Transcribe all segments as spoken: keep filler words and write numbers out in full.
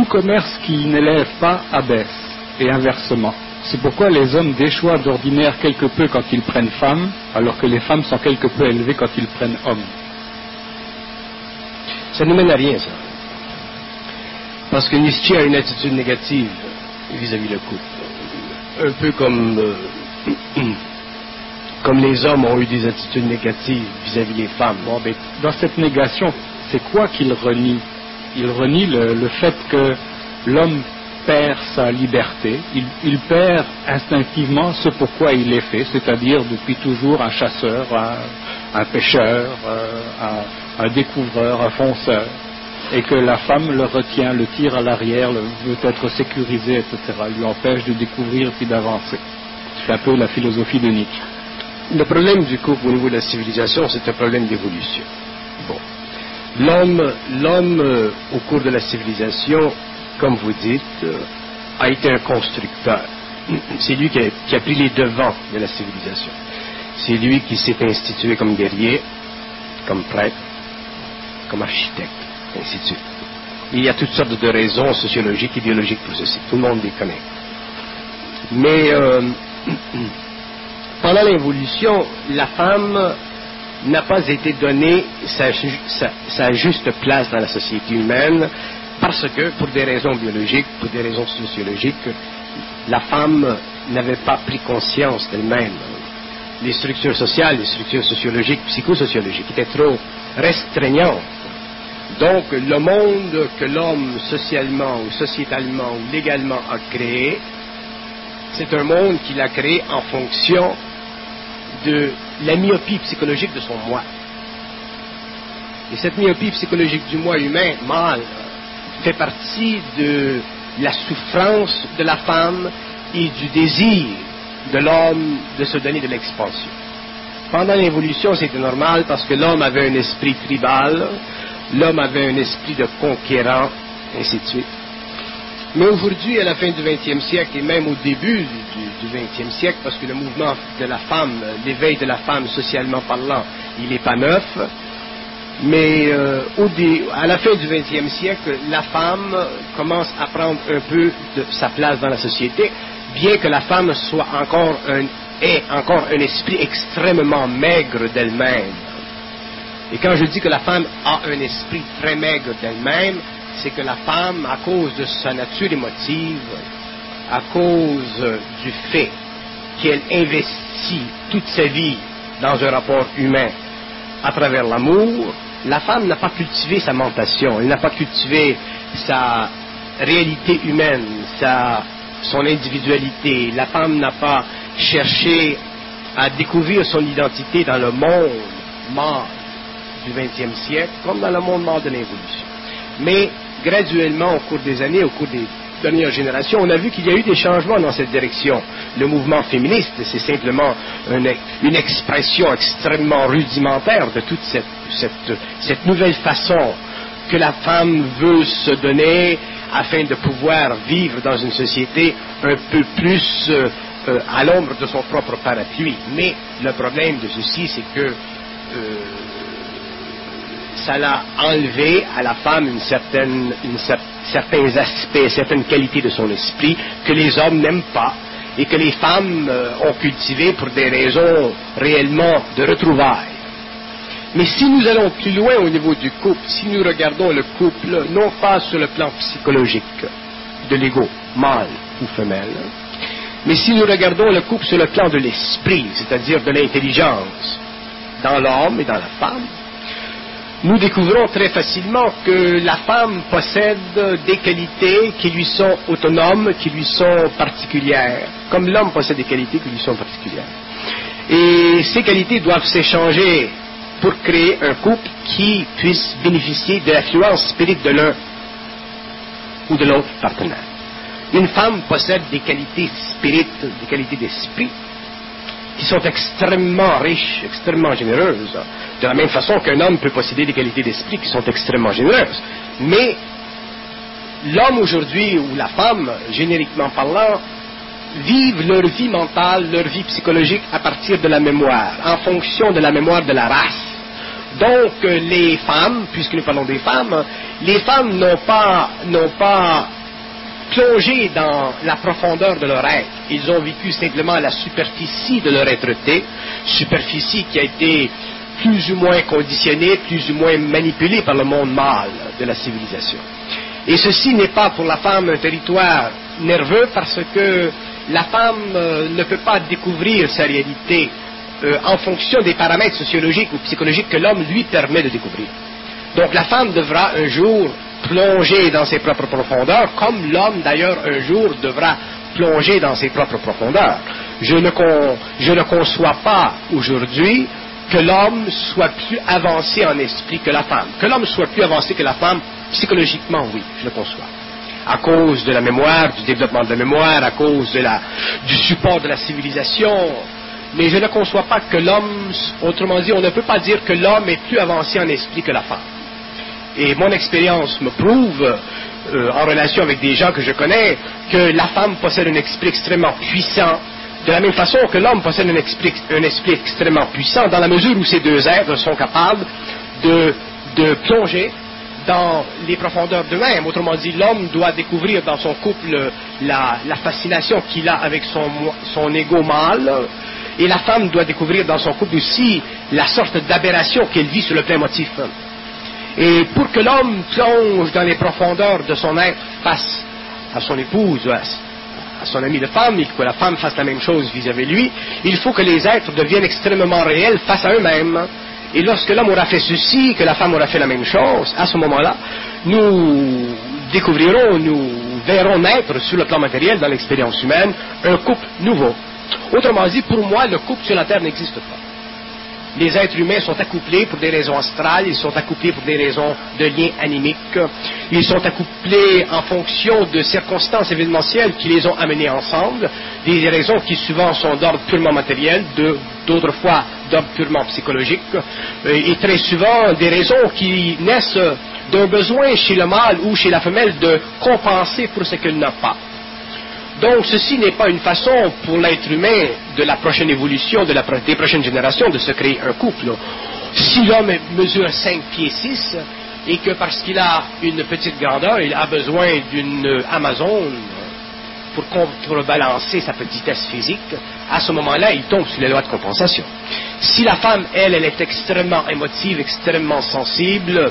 commerce qui n'élève pas abaisse, et inversement. C'est pourquoi les hommes déchoient d'ordinaire quelque peu quand ils prennent femme, alors que les femmes sont quelque peu élevées quand ils prennent homme. Ça ne mène à rien, ça. Parce que Nietzsche a une attitude négative vis-à-vis le couple. Un peu comme, euh, comme les hommes ont eu des attitudes négatives vis-à-vis des femmes. Bon, mais dans cette négation, c'est quoi qu'il renie? Il renie le, le fait que l'homme perd sa liberté, il, il perd instinctivement ce pourquoi il est fait, c'est-à-dire depuis toujours un chasseur, un, un pêcheur, un, un découvreur, un fonceur, et que la femme le retient, le tire à l'arrière, le, veut être sécurisé, et cetera, lui empêche de découvrir puis d'avancer. C'est un peu la philosophie de Nietzsche. Le problème du couple au niveau de la civilisation, c'est un problème d'évolution. Bon. L'homme, l'homme euh, au cours de la civilisation, comme vous dites, euh, a été un constructeur. C'est lui qui a, qui a pris les devants de la civilisation. C'est lui qui s'est institué comme guerrier, comme prêtre, comme architecte, ainsi de suite. Il y a toutes sortes de raisons sociologiques, idéologiques pour ceci. Tout le monde les connaît. Mais euh, pendant l'évolution, la femme n'a pas été donnée sa, sa, sa juste place dans la société humaine, parce que, pour des raisons biologiques, pour des raisons sociologiques, la femme n'avait pas pris conscience d'elle-même. Les structures sociales, les structures sociologiques, psychosociologiques étaient trop restreignantes. Donc, le monde que l'homme socialement ou sociétalement ou légalement a créé, c'est un monde qu'il a créé en fonction de la myopie psychologique de son moi. Et cette myopie psychologique du moi humain, mâle, fait partie de la souffrance de la femme et du désir de l'homme de se donner de l'expansion. Pendant l'évolution, c'était normal parce que l'homme avait un esprit tribal, l'homme avait un esprit de conquérant, ainsi de suite. Mais aujourd'hui, à la fin du vingtième siècle, et même au début du vingtième siècle, parce que le mouvement de la femme, l'éveil de la femme socialement parlant, il n'est pas neuf, mais euh, au dé, à la fin du vingtième siècle, la femme commence à prendre un peu de sa place dans la société, bien que la femme soit encore un, ait encore un esprit extrêmement maigre d'elle-même. Et quand je dis que la femme a un esprit très maigre d'elle-même, c'est que la femme, à cause de sa nature émotive, à cause du fait qu'elle investit toute sa vie dans un rapport humain à travers l'amour, la femme n'a pas cultivé sa mentation, elle n'a pas cultivé sa réalité humaine, sa, son individualité. La femme n'a pas cherché à découvrir son identité dans le monde mâle du vingtième siècle, comme dans le monde mâle de l'évolution. Mais graduellement, au cours des années, au cours des dernières générations, on a vu qu'il y a eu des changements dans cette direction. Le mouvement féministe, c'est simplement une, une expression extrêmement rudimentaire de toute cette, cette, cette nouvelle façon que la femme veut se donner afin de pouvoir vivre dans une société un peu plus euh, euh, à l'ombre de son propre parapluie. Mais le problème de ceci, c'est que euh, ça l'a enlevé à la femme une certaine, une, certains aspects, certaines qualités de son esprit que les hommes n'aiment pas et que les femmes euh, ont cultivé pour des raisons réellement de retrouvailles. Mais si nous allons plus loin au niveau du couple, si nous regardons le couple non pas sur le plan psychologique de l'ego, mâle ou femelle, mais si nous regardons le couple sur le plan de l'esprit, c'est-à-dire de l'intelligence dans l'homme et dans la femme, nous découvrons très facilement que la femme possède des qualités qui lui sont autonomes, qui lui sont particulières, comme l'homme possède des qualités qui lui sont particulières. Et ces qualités doivent s'échanger pour créer un couple qui puisse bénéficier de l'affluence spirituelle de l'un ou de l'autre partenaire. Une femme possède des qualités spirituelles, des qualités d'esprit, qui sont extrêmement riches, extrêmement généreuses, de la même façon qu'un homme peut posséder des qualités d'esprit qui sont extrêmement généreuses. Mais l'homme aujourd'hui, ou la femme, génériquement parlant, vivent leur vie mentale, leur vie psychologique à partir de la mémoire, en fonction de la mémoire de la race. Donc, euh, les femmes, puisque nous parlons des femmes, les femmes n'ont pas, n'ont pas plongé dans la profondeur de leur être. Ils ont vécu simplement à la superficie de leur être-té, superficie qui a été plus ou moins conditionnée, plus ou moins manipulée par le monde mâle de la civilisation. Et ceci n'est pas pour la femme un territoire nerveux parce que la femme euh, ne peut pas découvrir sa réalité euh, en fonction des paramètres sociologiques ou psychologiques que l'homme lui permet de découvrir. Donc la femme devra un jour plonger dans ses propres profondeurs, comme l'homme d'ailleurs un jour devra plonger dans ses propres profondeurs. Je ne, con, je ne conçois pas aujourd'hui que l'homme soit plus avancé en esprit que la femme. Que l'homme soit plus avancé que la femme, psychologiquement, oui, je le conçois. À cause de la mémoire, du développement de la mémoire, à cause de la, du support de la civilisation. Mais je ne conçois pas que l'homme, autrement dit, on ne peut pas dire que l'homme est plus avancé en esprit que la femme. Et mon expérience me prouve, euh, en relation avec des gens que je connais, que la femme possède un esprit extrêmement puissant, de la même façon que l'homme possède un esprit, un esprit extrêmement puissant, dans la mesure où ces deux êtres sont capables de, de plonger dans les profondeurs d'eux-mêmes. Autrement dit, l'homme doit découvrir dans son couple la, la fascination qu'il a avec son, son ego mâle, et la femme doit découvrir dans son couple aussi la sorte d'aberration qu'elle vit sur le plan émotif. Et pour que l'homme plonge dans les profondeurs de son être face à son épouse, à son ami de femme, et que la femme fasse la même chose vis-à-vis de lui, il faut que les êtres deviennent extrêmement réels face à eux-mêmes. Et lorsque l'homme aura fait ceci, que la femme aura fait la même chose, à ce moment-là, nous découvrirons, nous verrons naître sur le plan matériel, dans l'expérience humaine, un couple nouveau. Autrement dit, pour moi, le couple sur la Terre n'existe pas. Les êtres humains sont accouplés pour des raisons astrales, ils sont accouplés pour des raisons de liens animiques, ils sont accouplés en fonction de circonstances événementielles qui les ont amenés ensemble, des raisons qui souvent sont d'ordre purement matériel, de, d'autres fois d'ordre purement psychologique, et très souvent des raisons qui naissent d'un besoin chez le mâle ou chez la femelle de compenser pour ce qu'elle n'a pas. Donc, ceci n'est pas une façon pour l'être humain de la prochaine évolution, de la, des prochaines générations, de se créer un couple. Si l'homme mesure cinq pieds six et que parce qu'il a une petite grandeur, il a besoin d'une Amazone pour contrebalancer sa petitesse physique, à ce moment-là, il tombe sous les lois de compensation. Si la femme, elle, elle est extrêmement émotive, extrêmement sensible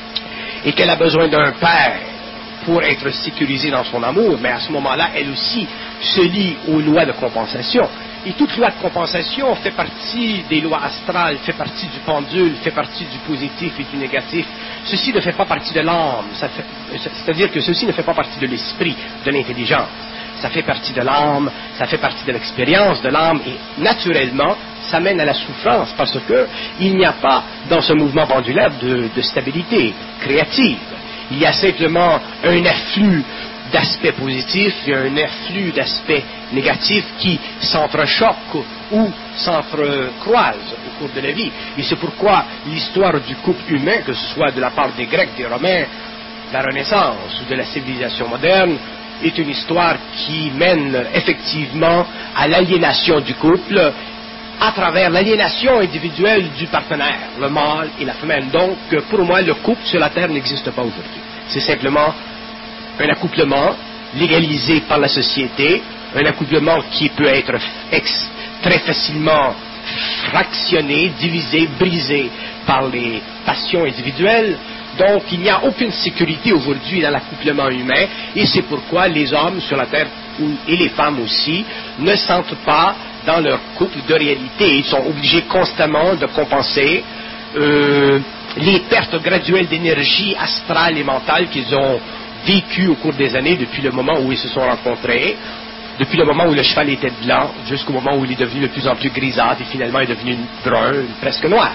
et qu'elle a besoin d'un père pour être sécurisée dans son amour, mais à ce moment-là, elle aussi se lie aux lois de compensation. Et toute loi de compensation fait partie des lois astrales, fait partie du pendule, fait partie du positif et du négatif. Ceci ne fait pas partie de l'âme, c'est-à-dire que ceci ne fait pas partie de l'esprit, de l'intelligence. Ça fait partie de l'âme, ça fait partie de l'expérience de l'âme, et naturellement, ça mène à la souffrance, parce que il n'y a pas, dans ce mouvement pendulaire, de, de stabilité créative. Il y a simplement un afflux d'aspects positifs, il y a un afflux d'aspects négatifs qui s'entrechoquent ou s'entrecroisent au cours de la vie. Et c'est pourquoi l'histoire du couple humain, que ce soit de la part des Grecs, des Romains, de la Renaissance ou de la civilisation moderne, est une histoire qui mène effectivement à l'aliénation du couple à travers l'aliénation individuelle du partenaire, le mâle et la femelle. Donc, pour moi, le couple sur la Terre n'existe pas aujourd'hui. C'est simplement un accouplement légalisé par la société, un accouplement qui peut être ex- très facilement fractionné, divisé, brisé par les passions individuelles. Donc, il n'y a aucune sécurité aujourd'hui dans l'accouplement humain, et c'est pourquoi les hommes sur la Terre, et les femmes aussi, ne sentent pas dans leur couple de réalité. Ils sont obligés constamment de compenser euh, les pertes graduelles d'énergie astrale et mentale qu'ils ont vécues au cours des années depuis le moment où ils se sont rencontrés, depuis le moment où le cheval était blanc jusqu'au moment où il est devenu de plus en plus grisâtre et finalement est devenu brun, presque noir.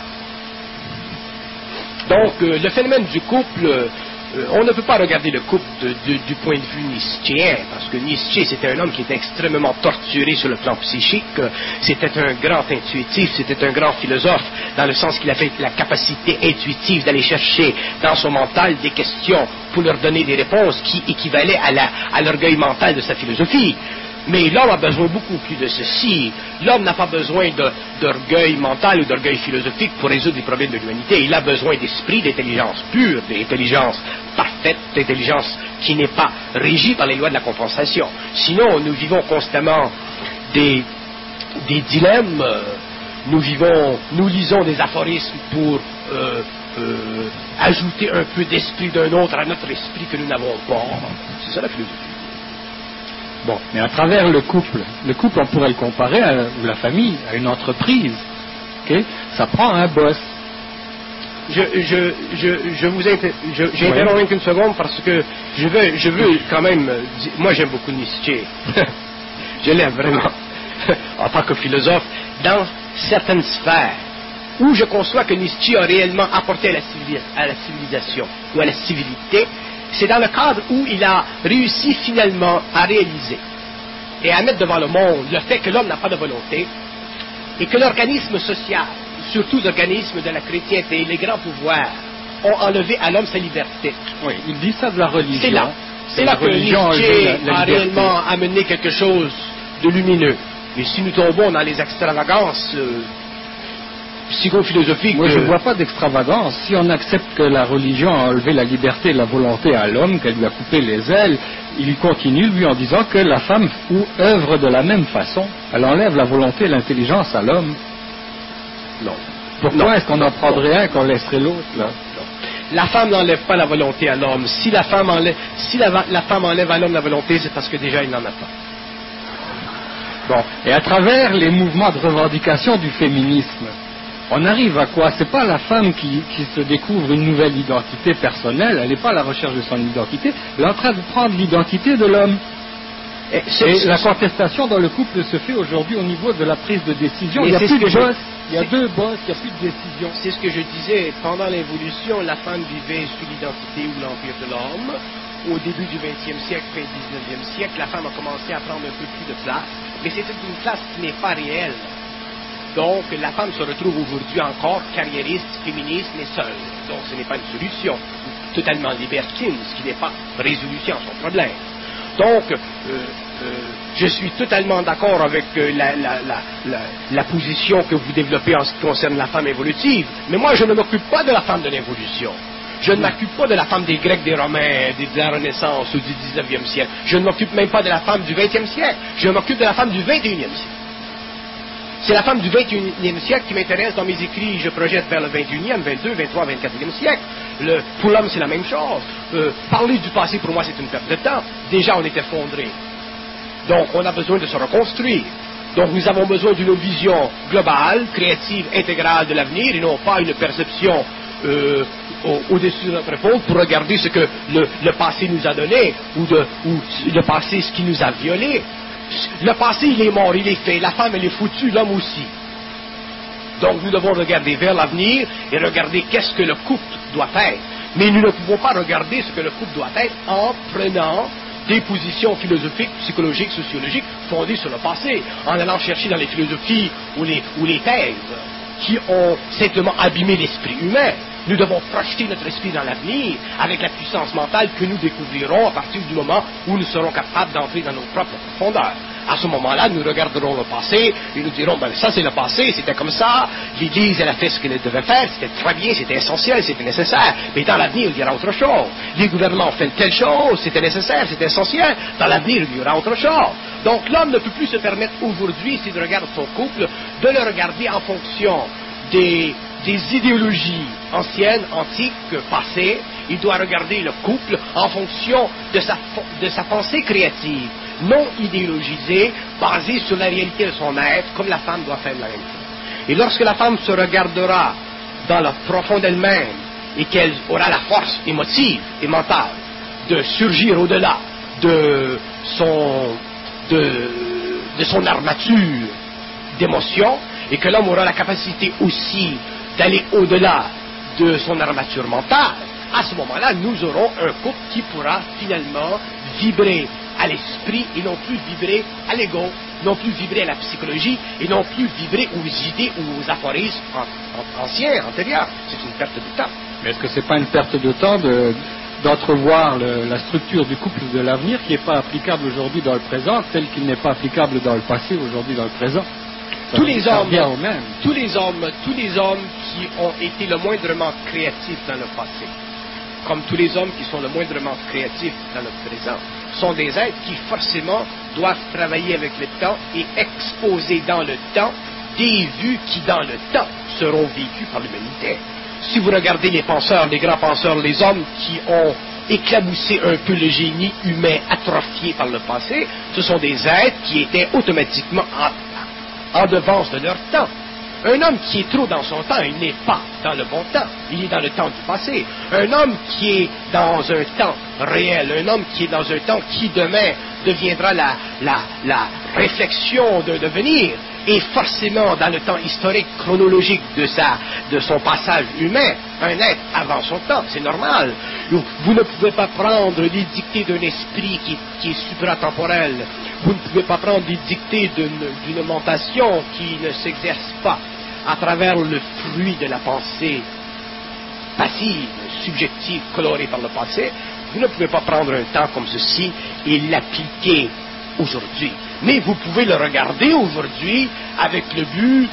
Donc, euh, le phénomène du couple, euh, on ne peut pas regarder le couple de, de, du point de vue nietzschéen, parce que Nietzsche, c'était un homme qui était extrêmement torturé sur le plan psychique, c'était un grand intuitif, c'était un grand philosophe, dans le sens qu'il avait la capacité intuitive d'aller chercher dans son mental des questions pour leur donner des réponses qui équivalaient à, la, à l'orgueil mental de sa philosophie. Mais l'homme a besoin beaucoup plus de ceci. L'homme n'a pas besoin de, d'orgueil mental ou d'orgueil philosophique pour résoudre les problèmes de l'humanité. Il a besoin d'esprit, d'intelligence pure, d'intelligence parfaite, d'intelligence qui n'est pas régie par les lois de la compensation. Sinon, nous vivons constamment des, des dilemmes, nous vivons, nous lisons des aphorismes pour euh, euh, ajouter un peu d'esprit d'un autre à notre esprit que nous n'avons pas. C'est ça la philosophie. Bon, mais à travers le couple, le couple on pourrait le comparer, à, ou la famille, à une entreprise. Okay? Ça prend un boss. Je, je, je, je vous inter... je, j'interromps ouais. qu'une seconde parce que je veux, je veux quand même... Moi j'aime beaucoup Nietzsche. Je l'aime vraiment. En tant que philosophe, dans certaines sphères où je conçois que Nietzsche a réellement apporté à la, civili... à la civilisation ou à la civilité, c'est dans le cadre où il a réussi finalement à réaliser et à mettre devant le monde le fait que l'homme n'a pas de volonté et que l'organisme social, surtout l'organisme de la chrétienté et les grands pouvoirs, ont enlevé à l'homme sa liberté. Oui, il dit ça de la religion. C'est là, c'est là que Nietzsche a, a réellement amené quelque chose de lumineux. Mais si nous tombons dans les extravagances euh, psychophilosophiques... Moi, de... je ne vois pas d'extravagance. Si on accepte que la religion a enlevé la liberté et la volonté à l'homme, qu'elle lui a coupé les ailes, il continue, lui, en disant que la femme ou œuvre de la même façon. Elle enlève la volonté et l'intelligence à l'homme. Non. Pourquoi non. est-ce qu'on en prendrait un qu'on laisserait l'autre, là? Non. La femme n'enlève pas la volonté à l'homme. Si la femme enlève, si la, la femme enlève à l'homme la volonté, c'est parce que déjà il n'en a pas. Bon. Et à travers les mouvements de revendication du féminisme, on arrive à quoi? C'est pas la femme qui, qui se découvre une nouvelle identité personnelle, elle n'est pas à la recherche de son identité, elle est en train de prendre l'identité de l'homme. Et, et la contestation dans le couple se fait aujourd'hui au niveau de la prise de décision. Il n'y a plus de boss, il y a deux boss, il n'y a plus de décision. C'est ce que je disais, pendant l'évolution, la femme vivait sous l'identité ou l'empire de l'homme. Au début du vingtième siècle, fin du dix-neuvième siècle, la femme a commencé à prendre un peu plus de place, mais c'est une place qui n'est pas réelle. Donc, la femme se retrouve aujourd'hui encore carriériste, féministe, mais seule. Donc, ce n'est pas une solution. Totalement libertine, ce qui n'est pas résolution à son problème. Donc, euh, euh, je suis totalement d'accord avec euh, la, la, la, la, la position que vous développez en ce qui concerne la femme évolutive. Mais moi, je ne m'occupe pas de la femme de l'évolution. Je ne m'occupe pas de la femme des Grecs, des Romains, de la Renaissance ou du dix-neuvième siècle. Je ne m'occupe même pas de la femme du vingtième siècle. Je m'occupe de la femme du vingt et unième siècle. C'est la femme du vingt et unième siècle qui m'intéresse dans mes écrits. Je projette vers le vingt et unième, vingt-deux, vingt-trois, vingt-quatrième siècle. Le, pour l'homme, c'est la même chose. Euh, parler du passé, pour moi, c'est une perte de temps. Déjà, on est effondré. Donc, on a besoin de se reconstruire. Donc, nous avons besoin d'une vision globale, créative, intégrale de l'avenir, et non pas une perception euh, au, au-dessus de notre épaule pour regarder ce que le, le passé nous a donné, ou, de, ou le passé, ce qui nous a violés. Le passé, il est mort, il est fait. La femme, elle est foutue, l'homme aussi. Donc, nous devons regarder vers l'avenir et regarder qu'est-ce que le couple doit être. Mais nous ne pouvons pas regarder ce que le couple doit être en prenant des positions philosophiques, psychologiques, sociologiques fondées sur le passé, en allant chercher dans les philosophies ou les, ou les thèses qui ont simplement abîmé l'esprit humain. Nous devons projeter notre esprit dans l'avenir avec la puissance mentale que nous découvrirons à partir du moment où nous serons capables d'entrer dans nos propres profondeurs. À ce moment-là, nous regarderons le passé et nous dirons, ben ça c'est le passé, c'était comme ça, l'Église elle a fait ce qu'elle devait faire, c'était très bien, c'était essentiel, c'était nécessaire, mais dans l'avenir il y aura autre chose. Les gouvernements ont fait telle chose, c'était nécessaire, c'était essentiel, dans l'avenir il y aura autre chose. Donc l'homme ne peut plus se permettre aujourd'hui, s'il regarde son couple, de le regarder en fonction des... des idéologies anciennes, antiques, passées. Il doit regarder le couple en fonction de sa, de sa pensée créative, non idéologisée, basée sur la réalité de son être, comme la femme doit faire la même chose. Et lorsque la femme se regardera dans la profonde elle-même et qu'elle aura la force émotive et mentale de surgir au-delà de son, de, de son armature d'émotion, et que l'homme aura la capacité aussi d'aller au-delà de son armature mentale, à ce moment-là, nous aurons un couple qui pourra finalement vibrer à l'esprit et non plus vibrer à l'ego, non plus vibrer à la psychologie et non plus vibrer aux idées ou aux aphorismes anciens, antérieurs. C'est une perte de temps. Mais est-ce que c'est pas une perte de temps de, d'entrevoir le, la structure du couple de l'avenir qui n'est pas applicable aujourd'hui dans le présent, tel qu'il n'est pas applicable dans le passé aujourd'hui dans le présent. Ça, tous les hommes, au même. tous les hommes, tous les hommes qui ont été le moindrement créatifs dans le passé, comme tous les hommes qui sont le moindrement créatifs dans le présent, sont des êtres qui forcément doivent travailler avec le temps et exposer dans le temps des vues qui dans le temps seront vécues par l'humanité. Si vous regardez les penseurs, les grands penseurs, les hommes qui ont éclaboussé un peu le génie humain atrophié par le passé, ce sont des êtres qui étaient automatiquement en, en devance de leur temps. Un homme qui est trop dans son temps, il n'est pas dans le bon temps, il est dans le temps du passé. Un homme qui est dans un temps réel, un homme qui est dans un temps qui demain deviendra la, la, la réflexion d'un devenir, est forcément dans le temps historique, chronologique de, sa, de son passage humain, un être avant son temps, c'est normal. Vous ne pouvez pas prendre les dictées d'un esprit qui, qui est supratemporel, vous ne pouvez pas prendre les dictées d'une, d'une mentation qui ne s'exerce pas à travers le fruit de la pensée passive, subjective, colorée par le passé. Vous ne pouvez pas prendre un temps comme ceci et l'appliquer aujourd'hui. Mais vous pouvez le regarder aujourd'hui avec le but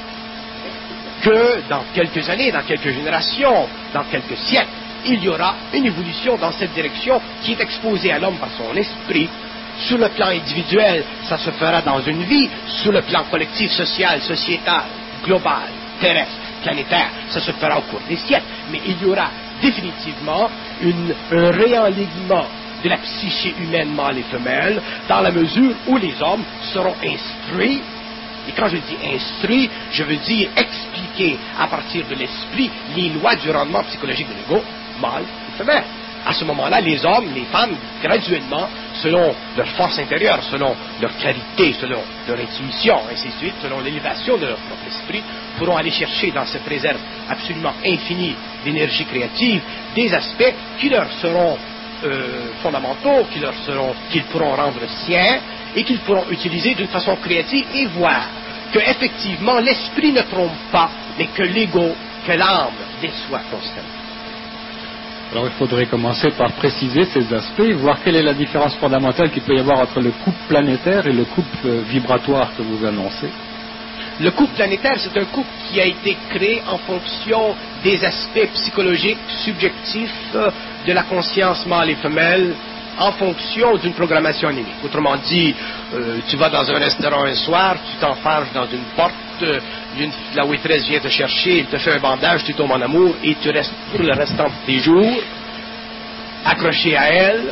que dans quelques années, dans quelques générations, dans quelques siècles, il y aura une évolution dans cette direction qui est exposée à l'homme par son esprit. Sur le plan individuel, ça se fera dans une vie. Sur le plan collectif, social, sociétal, global, terrestre, planétaire, ça se fera au cours des siècles. Mais il y aura définitivement une, un réalignement de la psyché humaine mâle et femelle, dans la mesure où les hommes seront instruits, et quand je dis instruits, je veux dire expliquer à partir de l'esprit les lois du rendement psychologique de l'ego, mâle et femelle. À ce moment-là, les hommes, les femmes, graduellement, selon leur force intérieure, selon leur clarité, selon leur intuition, ainsi de suite, selon l'élévation de leur propre esprit, pourront aller chercher dans cette réserve absolument infinie d'énergie créative des aspects qui leur seront Euh, fondamentaux, qui leur seront, qu'ils pourront rendre siens et qu'ils pourront utiliser d'une façon créative et voir que effectivement l'esprit ne trompe pas, mais que l'ego, que l'âme déçoit constamment. Alors il faudrait commencer par préciser ces aspects, voir quelle est la différence fondamentale qu'il peut y avoir entre le couple planétaire et le couple vibratoire que vous annoncez. Le couple planétaire, c'est un couple qui a été créé en fonction des aspects psychologiques, subjectifs de la conscience mâle et femelle, en fonction d'une programmation anémique. Autrement dit, euh, tu vas dans un restaurant un soir, tu t'enfarges dans une porte, euh, une, la waitress vient te chercher, elle te fait un bandage, tu tombes en amour et tu restes pour le restant de tes jours accroché à elle,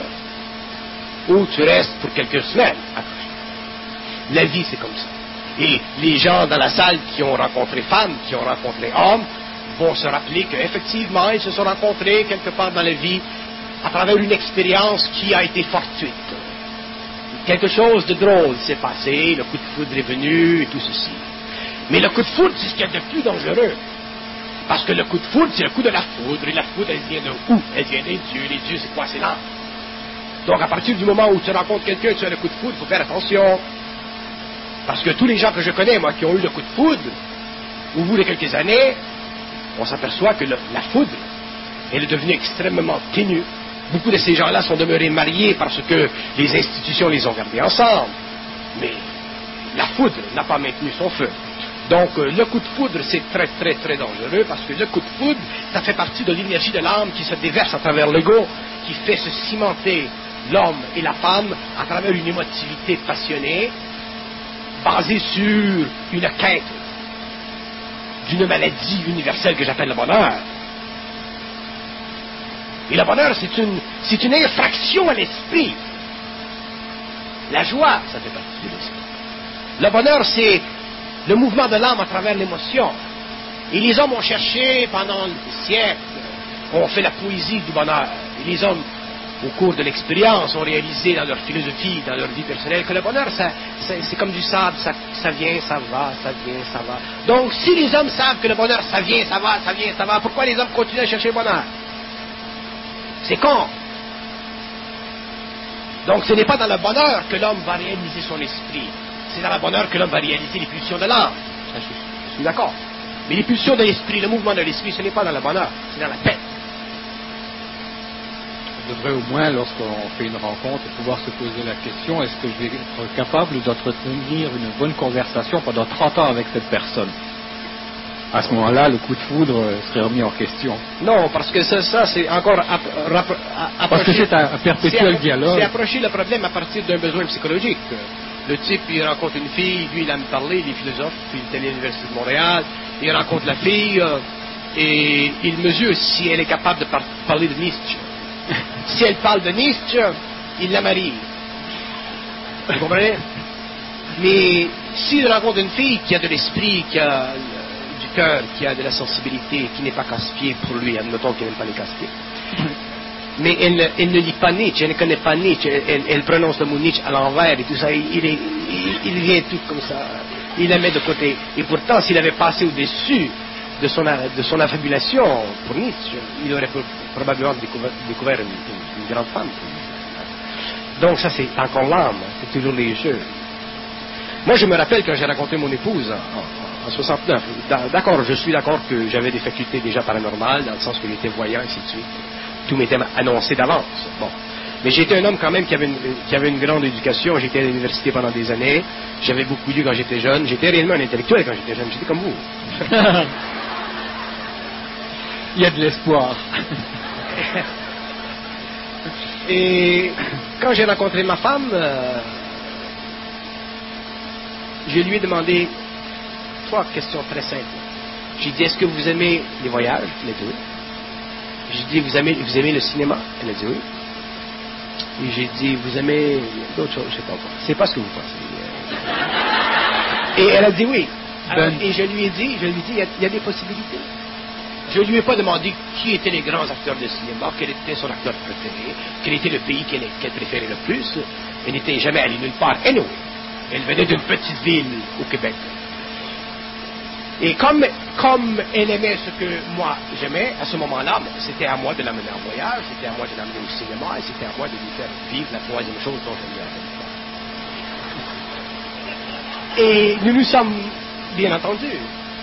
ou tu restes pour quelques semaines accroché. La vie, c'est comme ça. Et les gens dans la salle qui ont rencontré femmes, qui ont rencontré hommes, vont se rappeler qu'effectivement, ils se sont rencontrés quelque part dans la vie à travers une expérience qui a été fortuite. Quelque chose de drôle s'est passé, le coup de foudre est venu et tout ceci. Mais le coup de foudre, c'est ce qu'il y a de plus dangereux. Parce que le coup de foudre, c'est le coup de la foudre. Et la foudre, elle vient de où? Elle vient des dieux. Les dieux, c'est quoi? C'est l'âme. Donc, à partir du moment où tu rencontres quelqu'un, tu as le coup de foudre, il faut faire attention. Parce que tous les gens que je connais, moi, qui ont eu le coup de foudre, au bout de quelques années, on s'aperçoit que le, la foudre, elle est devenue extrêmement ténue. Beaucoup de ces gens-là sont demeurés mariés parce que les institutions les ont gardés ensemble. Mais la foudre n'a pas maintenu son feu. Donc, euh, le coup de foudre, c'est très, très, très dangereux parce que le coup de foudre, ça fait partie de l'énergie de l'âme qui se déverse à travers l'ego, qui fait se cimenter l'homme et la femme à travers une émotivité passionnée, basée sur une quête d'une maladie universelle que j'appelle le bonheur. Et le bonheur, c'est une, c'est une infraction à l'esprit. La joie, ça fait partie de l'esprit. Le bonheur, c'est le mouvement de l'âme à travers l'émotion. Et les hommes ont cherché pendant des siècles, ont fait la poésie du bonheur. Et les hommes, au cours de l'expérience, ont réalisé dans leur philosophie, dans leur vie personnelle, que le bonheur, ça, ça, c'est comme du sable, ça, ça vient, ça va, ça vient, ça va. Donc, si les hommes savent que le bonheur, ça vient, ça va, ça vient, ça va, pourquoi les hommes continuent à chercher le bonheur? C'est con. Donc, ce n'est pas dans le bonheur que l'homme va réaliser son esprit. C'est dans le bonheur que l'homme va réaliser les pulsions de l'âme. Je, je suis d'accord. Mais les pulsions de l'esprit, le mouvement de l'esprit, ce n'est pas dans le bonheur, c'est dans la paix. On devrait au moins, lorsqu'on fait une rencontre, pouvoir se poser la question, est-ce que je vais être capable d'entretenir une bonne conversation pendant trente ans avec cette personne? À ce moment-là, le coup de foudre serait remis en question. Non, parce que ça, ça c'est encore... Ap, rap, approcher, parce que c'est un, un perpétuel c'est, dialogue. C'est approcher le problème à partir d'un besoin psychologique. Le type, il rencontre une fille, lui, il aime parler, il est philosophe, puis il est allé à l'Université de Montréal, il rencontre la fille, euh, et il mesure si elle est capable de par- parler de Nietzsche. Si elle parle de Nietzsche, il la marie. Vous comprenez? Mais s'il rencontre une fille qui a de l'esprit, qui a du cœur, qui a de la sensibilité, qui n'est pas casse-pied pour lui, admettons qu'il n'aime pas les casse-pieds, mais elle, ne- elle ne lit pas Nietzsche, elle ne connaît pas Nietzsche, elle, elle- elle prononce le mot Nietzsche à l'envers et tout ça, il, il, est- il- il vient tout comme ça, il la met de côté. Et pourtant, s'il avait passé au-dessus de son, a- de son affabulation pour Nietzsche, il aurait pro- probablement découvert, découvert une, une- une grande femme. Donc ça, c'est encore l'âme, c'est toujours les jeux. Moi, je me rappelle quand j'ai rencontré mon épouse en, en, en soixante-neuf. D'a- D'accord, je suis d'accord que j'avais des facultés déjà paranormales, dans le sens que j'étais voyant, ainsi de suite. Tout m'était annoncé d'avance. Bon. Mais j'étais un homme quand même qui avait, une, qui avait une grande éducation. J'étais à l'université pendant des années. J'avais beaucoup lu quand j'étais jeune. J'étais réellement un intellectuel quand j'étais jeune. J'étais comme vous. Il y a de l'espoir. Et quand j'ai rencontré ma femme, euh, je lui ai demandé trois questions très simples. J'ai dit, est-ce que vous aimez les voyages? Elle a dit oui. J'ai dit, vous aimez, vous aimez le cinéma? Elle a dit oui. Et j'ai dit, vous aimez d'autres choses? Je ne sais pas quoi. C'est pas ce que vous pensez. Et elle a dit oui. Alors, et je lui ai dit, je lui ai dit, il y a, il y a des possibilités. Je ne lui ai pas demandé qui étaient les grands acteurs de cinéma, quel était son acteur préféré, quel était le pays qu'elle, qu'elle préférait le plus. Elle n'était jamais allée nulle part. Anyway, elle venait d'une petite ville au Québec. Et comme, comme elle aimait ce que moi j'aimais, à ce moment-là, c'était à moi de l'amener en voyage, c'était à moi de l'amener au cinéma, et c'était à moi de lui faire vivre la troisième chose dont je lui avais fait. Et nous nous sommes bien entendus.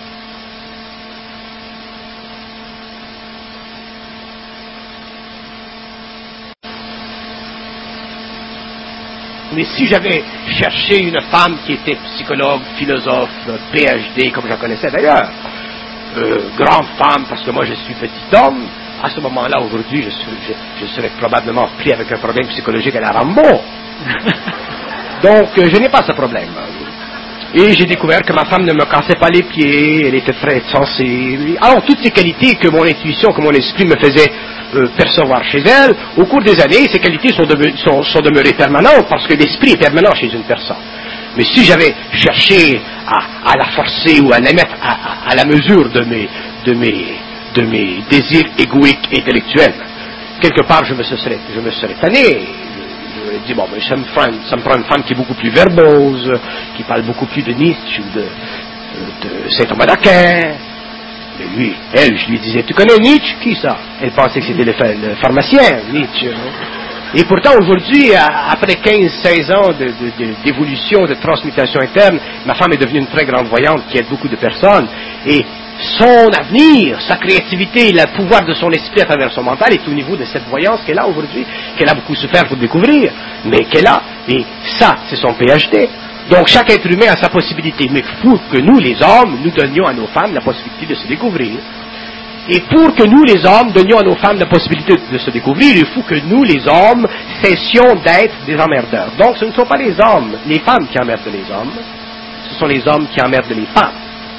Mais si j'avais cherché une femme qui était psychologue, philosophe, P H D, comme j'en connaissais d'ailleurs, euh, grande femme, parce que moi je suis petit homme, à ce moment-là, aujourd'hui, je, je, je serais probablement pris avec un problème psychologique à la Rambo. Donc, euh, je n'ai pas ce problème. Et j'ai découvert que ma femme ne me cassait pas les pieds, elle était très sensible. Alors, toutes ces qualités que mon intuition, que mon esprit me faisait euh, percevoir chez elle, au cours des années, ces qualités sont, de, sont, sont demeurées permanentes, parce que l'esprit est permanent chez une personne. Mais si j'avais cherché à, à la forcer ou à la mettre à, à, à la mesure de mes, de, mes, de mes désirs égoïques intellectuels, quelque part, je me serais, je me serais tanné. Je dis, bon, mais ça me, prend, ça me prend une femme qui est beaucoup plus verbose, qui parle beaucoup plus de Nietzsche ou de, de Saint-Thomas d'Aquin. Mais lui, elle, je lui disais, tu connais Nietzsche? Qui ça? Elle pensait que c'était le, le pharmacien, Nietzsche. Et pourtant, aujourd'hui, après quinze seize ans de, de, de, d'évolution, de transmutation interne, ma femme est devenue une très grande voyante qui aide beaucoup de personnes. Et son avenir, sa créativité, le pouvoir de son esprit à travers son mental est au niveau de cette voyance qu'elle a aujourd'hui, qu'elle a beaucoup souffert pour découvrir, mais qu'elle a. Et ça, c'est son P H D. Donc chaque être humain a sa possibilité. Mais il faut que nous, les hommes, nous donnions à nos femmes la possibilité de se découvrir. Et pour que nous, les hommes, donnions à nos femmes la possibilité de se découvrir, il faut que nous, les hommes, cessions d'être des emmerdeurs. Donc ce ne sont pas les hommes, les femmes qui emmerdent les hommes, ce sont les hommes qui emmerdent les femmes.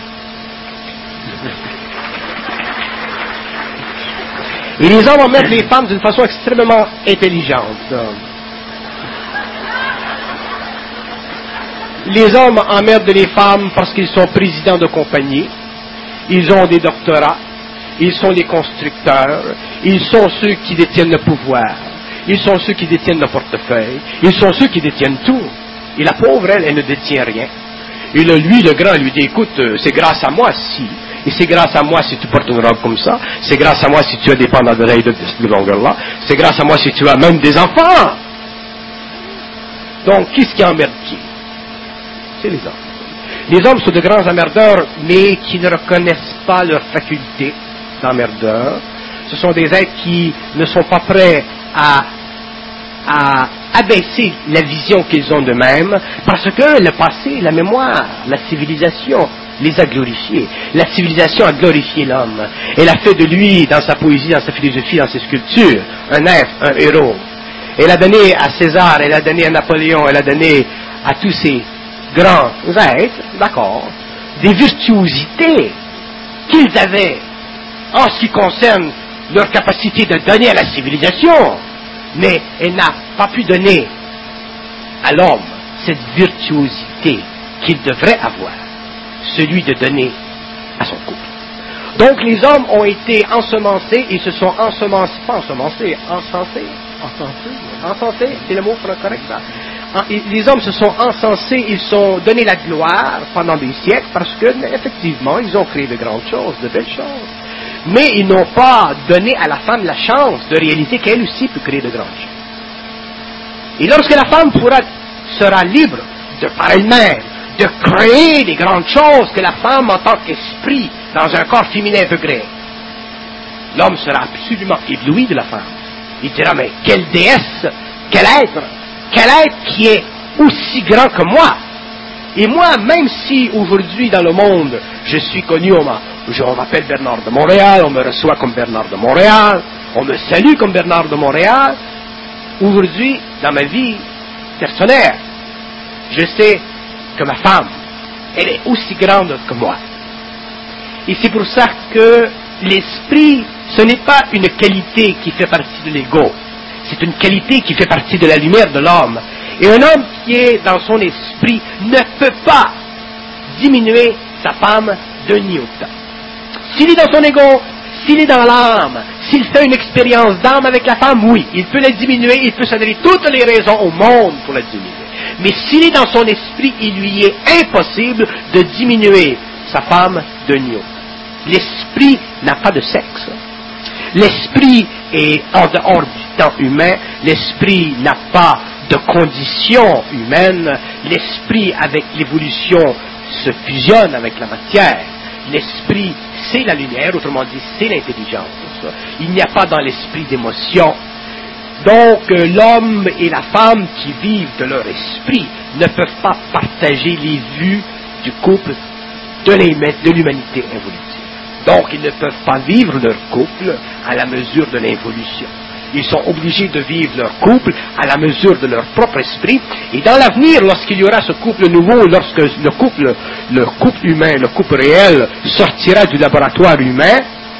Et les hommes emmerdent les femmes d'une façon extrêmement intelligente. Les hommes emmerdent les femmes parce qu'ils sont présidents de compagnie, ils ont des doctorats, ils sont les constructeurs, ils sont ceux qui détiennent le pouvoir, ils sont ceux qui détiennent le portefeuille, ils sont ceux qui détiennent tout. Et la pauvre, elle, elle ne détient rien. Et le, lui, le grand, lui dit, écoute, c'est grâce à moi si... Et c'est grâce à moi si tu portes une robe comme ça. C'est grâce à moi si tu as des pendants d'oreilles de cette longueur-là. C'est grâce à moi si tu as même des enfants. Donc, qui est-ce qui emmerde qui? C'est les hommes. Les hommes sont de grands emmerdeurs, mais qui ne reconnaissent pas leur faculté d'emmerdeur. Ce sont des êtres qui ne sont pas prêts à, à abaisser la vision qu'ils ont d'eux-mêmes, parce que le passé, la mémoire, la civilisation les a glorifiés. La civilisation a glorifié l'homme. Elle a fait de lui, dans sa poésie, dans sa philosophie, dans ses sculptures, un être, un héros. Elle a donné à César, elle a donné à Napoléon, elle a donné à tous ces grands êtres, d'accord, des virtuosités qu'ils avaient en ce qui concerne leur capacité de donner à la civilisation, mais elle n'a pas pu donner à l'homme cette virtuosité qu'il devrait avoir, celui de donner à son couple. Donc les hommes ont été ensemencés, ils se sont ensemencés, pas ensemencés, encensés, encensés, encensés, c'est le mot correct ça. Les hommes se sont encensés, ils sont donné la gloire pendant des siècles parce que, effectivement, ils ont créé de grandes choses, de belles choses. Mais ils n'ont pas donné à la femme la chance de réaliser qu'elle aussi peut créer de grandes choses. Et lorsque la femme pourra, sera libre de par elle-même, de créer des grandes choses que la femme en tant qu'esprit dans un corps féminin peut créer, l'homme sera absolument ébloui de la femme. Il dira, mais quelle déesse, quel être, quel être qui est aussi grand que moi. Et moi, même si aujourd'hui dans le monde, je suis connu, on, on m'appelle Bernard de Montréal, on me reçoit comme Bernard de Montréal, on me salue comme Bernard de Montréal, aujourd'hui, dans ma vie personnelle, je sais que ma femme, elle est aussi grande que moi. Et c'est pour ça que l'esprit, ce n'est pas une qualité qui fait partie de l'ego. C'est une qualité qui fait partie de la lumière de l'homme. Et un homme qui est dans son esprit ne peut pas diminuer sa femme d'un iota. S'il est dans son ego, s'il est dans l'âme, s'il fait une expérience d'âme avec la femme, oui, il peut la diminuer, il peut se donner toutes les raisons au monde pour la diminuer. Mais s'il est dans son esprit, il lui est impossible de diminuer sa femme d'un iota. L'esprit n'a pas de sexe. L'esprit est en dehors du temps humain. L'esprit n'a pas de conditions humaines. L'esprit, avec l'évolution, se fusionne avec la matière. L'esprit, c'est la lumière, autrement dit, c'est l'intelligence. Il n'y a pas dans l'esprit d'émotion. Donc, l'homme et la femme qui vivent de leur esprit ne peuvent pas partager les vues du couple de l'humanité évolutive. Donc, ils ne peuvent pas vivre leur couple à la mesure de l'évolution. Ils sont obligés de vivre leur couple à la mesure de leur propre esprit. Et dans l'avenir, lorsqu'il y aura ce couple nouveau, lorsque le couple, le couple humain, le couple réel sortira du laboratoire humain,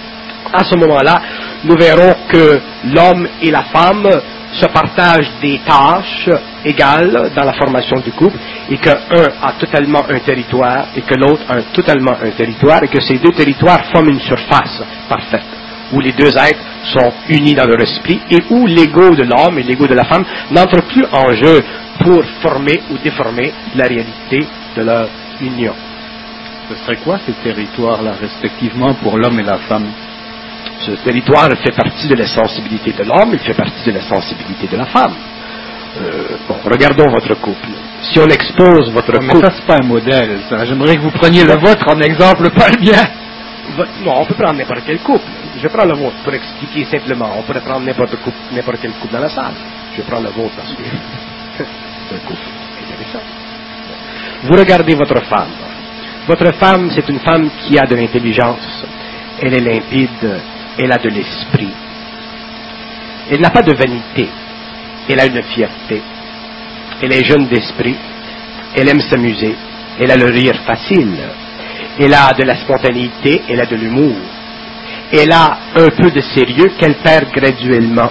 à ce moment-là, nous verrons que l'homme et la femme se partagent des tâches égales dans la formation du couple et qu'un a totalement un territoire et que l'autre a totalement un territoire et que ces deux territoires forment une surface parfaite où les deux êtres sont unis dans leur esprit et où l'ego de l'homme et l'ego de la femme n'entrent plus en jeu pour former ou déformer la réalité de leur union. Ce serait quoi ces territoires-là, respectivement, pour l'homme et la femme? Ce territoire fait partie de la sensibilité de l'homme, il fait partie de la sensibilité de la femme. Euh, bon, regardons votre couple. Si on expose votre non, mais couple... ça, c'est pas un modèle, ça. J'aimerais que vous preniez le vôtre en exemple, pas le mien. Non, on peut prendre n'importe quel couple. Je prends le vôtre pour expliquer simplement. On pourrait prendre n'importe, couple, n'importe quel couple dans la salle. Je prends le vôtre parce que c'est un couple intéressant. Vous regardez votre femme. Votre femme, c'est une femme qui a de l'intelligence. Elle est limpide. Elle a de l'esprit. Elle n'a pas de vanité. Elle a une fierté. Elle est jeune d'esprit. Elle aime s'amuser. Elle a le rire facile. Elle a de la spontanéité. Elle a de l'humour. Elle a un peu de sérieux qu'elle perd graduellement.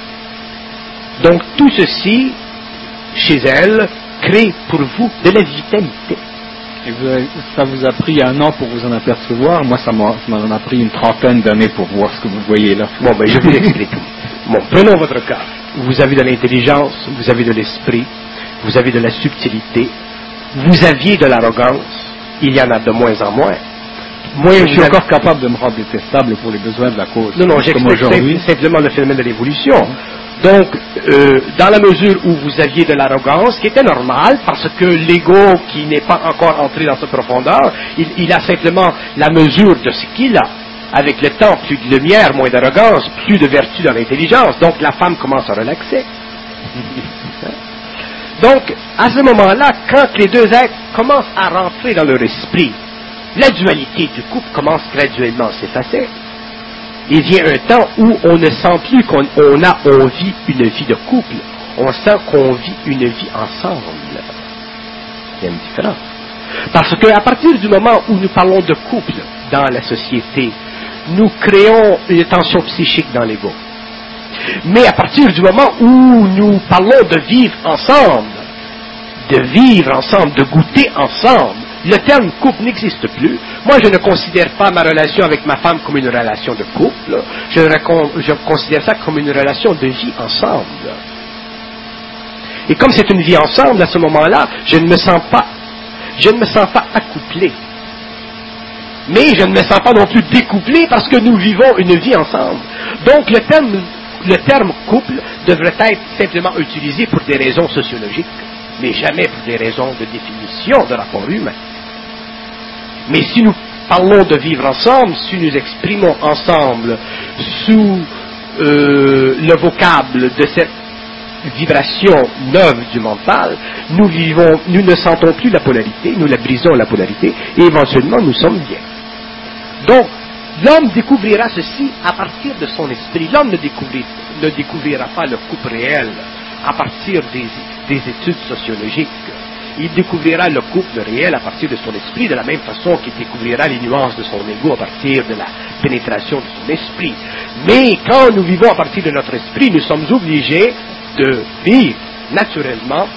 Donc tout ceci, chez elle, crée pour vous de la vitalité. Et vous avez, ça vous a pris un an pour vous en apercevoir. Moi, ça m'en a pris une trentaine d'années pour voir ce que vous voyez là. Bon, ben, je vous l'explique. Bon, prenons votre cas. Vous avez de l'intelligence, vous avez de l'esprit, vous avez de la subtilité, vous aviez de l'arrogance, il y en a de moins en moins. Moi, je suis avez... encore capable de me rendre détestable pour les besoins de la cause. Non, non, j'explique simplement le phénomène de l'évolution. Donc, euh, dans la mesure où vous aviez de l'arrogance, qui était normal, parce que l'ego qui n'est pas encore entré dans cette profondeur, il, il a simplement la mesure de ce qu'il a. Avec le temps, plus de lumière, moins d'arrogance, plus de vertu dans l'intelligence. Donc la femme commence à relaxer. Donc, à ce moment-là, quand les deux êtres commencent à rentrer dans leur esprit, la dualité du couple commence graduellement à s'effacer. Il vient un temps où on ne sent plus qu'on on a, on vit une vie de couple. On sent qu'on vit une vie ensemble. Il y a une différence. Parce qu'à partir du moment où nous parlons de couple dans la société, nous créons une tension psychique dans l'ego. Mais à partir du moment où nous parlons de vivre ensemble, de vivre ensemble, de goûter ensemble, le terme couple n'existe plus. Moi, je ne considère pas ma relation avec ma femme comme une relation de couple. Je, je considère ça comme une relation de vie ensemble. Et comme c'est une vie ensemble, à ce moment-là, je ne me sens pas, je ne me sens pas accouplé. Mais je ne me sens pas non plus découplé parce que nous vivons une vie ensemble. Donc, le terme, le terme couple devrait être simplement utilisé pour des raisons sociologiques, mais jamais pour des raisons de définition de rapport humain. Mais si nous parlons de vivre ensemble, si nous exprimons ensemble sous euh, le vocable de cette vibration neuve du mental, nous vivons, nous ne sentons plus la polarité, nous la brisons la polarité, et éventuellement nous sommes bien. Donc, l'homme découvrira ceci à partir de son esprit. L'homme ne, ne découvrira pas le couple réel à partir des, des études sociologiques. Il découvrira le couple réel à partir de son esprit, de la même façon qu'il découvrira les nuances de son ego à partir de la pénétration de son esprit. Mais quand nous vivons à partir de notre esprit, nous sommes obligés de vivre naturellement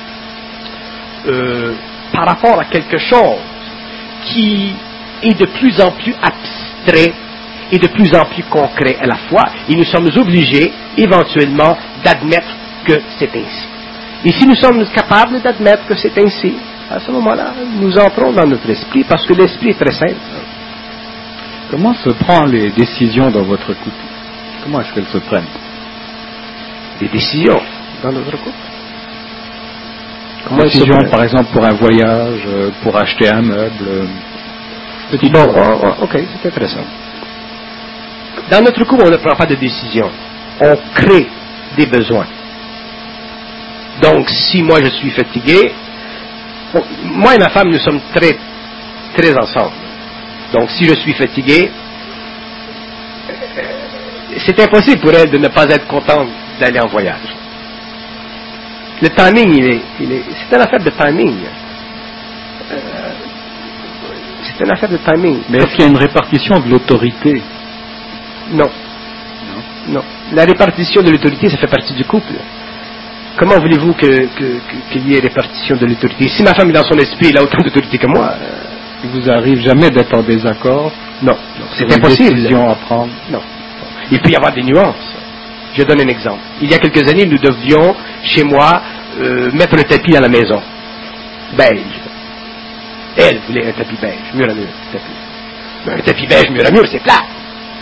euh, par rapport à quelque chose qui est de plus en plus abstrait et de plus en plus concret à la fois, et nous sommes obligés éventuellement d'admettre que c'est ainsi. Et si nous sommes capables d'admettre que c'est ainsi, à ce moment-là, nous entrons dans notre esprit, parce que l'esprit est très simple. Comment se prennent les décisions dans votre couple? Comment est-ce qu'elles se prennent? Des décisions dans notre couple? Comment décisions, par exemple, pour un voyage, pour acheter un meuble? Petit bon, oh, oh, ok, c'est intéressant. Dans notre couple, on ne prend pas de décision. On crée des besoins. Donc, si moi je suis fatigué, bon, moi et ma femme, nous sommes très, très ensemble. Donc, si je suis fatigué, c'est impossible pour elle de ne pas être contente d'aller en voyage. Le timing, il est, il est, c'est une affaire de timing. Euh, c'est une affaire de timing. Mais est-ce qu'il y a une répartition de l'autorité? Non. Non. Non. La répartition de l'autorité, ça fait partie du couple. Comment voulez-vous que, que, que, qu'il y ait répartition de l'autorité? Si ma femme est dans son esprit, elle a autant d'autorité que moi. Euh... Il vous arrive jamais d'être en désaccord? Non. non c'est impossible. Une décision à prendre? Non. Il peut y avoir des nuances. Je donne un exemple. Il y a quelques années, nous devions, chez moi, euh, mettre le tapis dans la maison. Beige. Elle voulait un tapis beige. Mur à mur. Tapis. Mais un tapis beige, mur à mur, c'est plat.